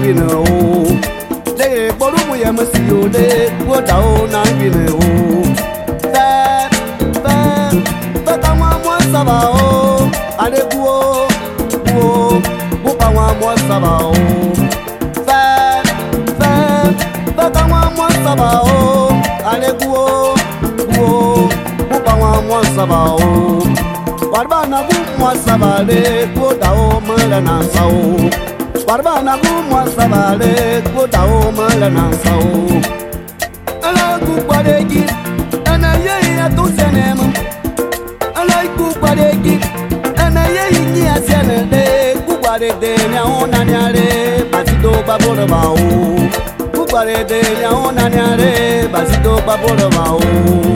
bine o. De boru mu ye masiyo de wo da o na bine o. Fe kama mo saba o. Ale buo bu pa wa mo saba o. Fe kama mo saba o. Ale buo bu pa wa mo saba o. Barba na bu mo saba le ko da o mo la na sa o. Barba na bu mo saba le ko da o mo la na sa o. Ala ku pare gi ana ye ya tu senem. Ala ku pare gi ana ye ni asene le ku pare de nya ona nya le basito baboro ba o. Ku pare de nya ona nya le basito baboro ba o.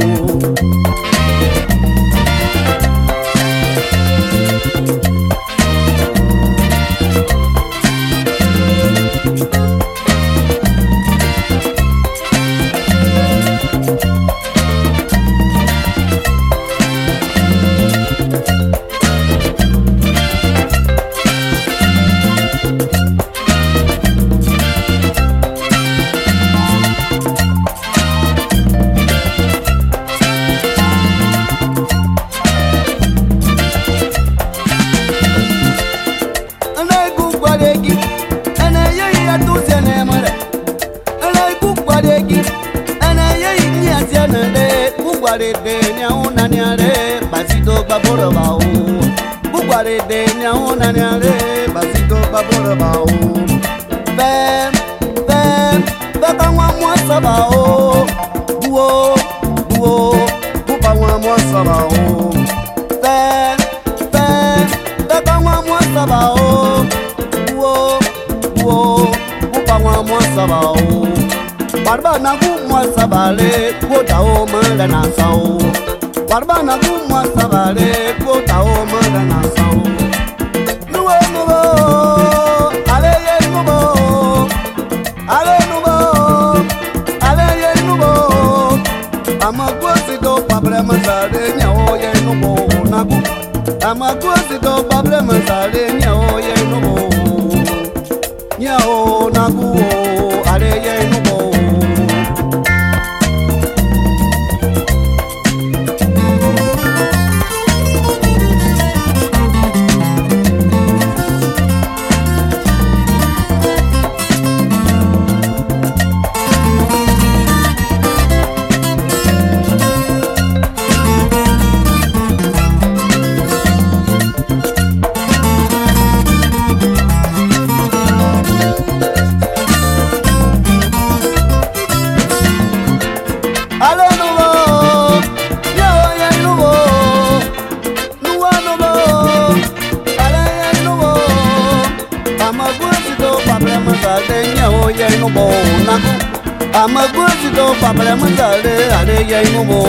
De nya una nya re basito baboro ba o. Bugware de nya una nya re basito baboro ba o. Be ka wa mo saba o. Buo bu pa wa mo saba o. Be ka wa mo saba o. Buo bu pa wa mo saba o. Barba na bu mo sabale ko ta o mo la na sa o. Barba na bu mo sabale ko ta o mo la na sa o. Nuwo nuwo ale ye nuwo ale nuwo ale ye nuwo. Amagosi do pabre masale nya o ye nuwo na bu. Amagosi do pabre masale nya o ye nuwo nya o na bu ale ye nuwo. Amagosi do papale mutale ale ye nubo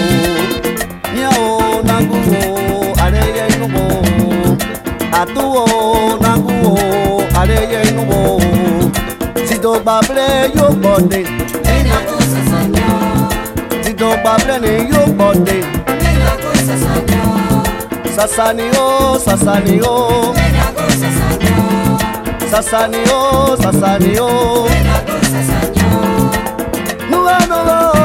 nyao nangu ale ye nubo atuo nangu ale ye nubo sido papale yo bonde ena cosa sanyo sido papale ne yo bonde ena cosa sanyo sasani o ena cosa sanyo sasani o ena cosa sanyo no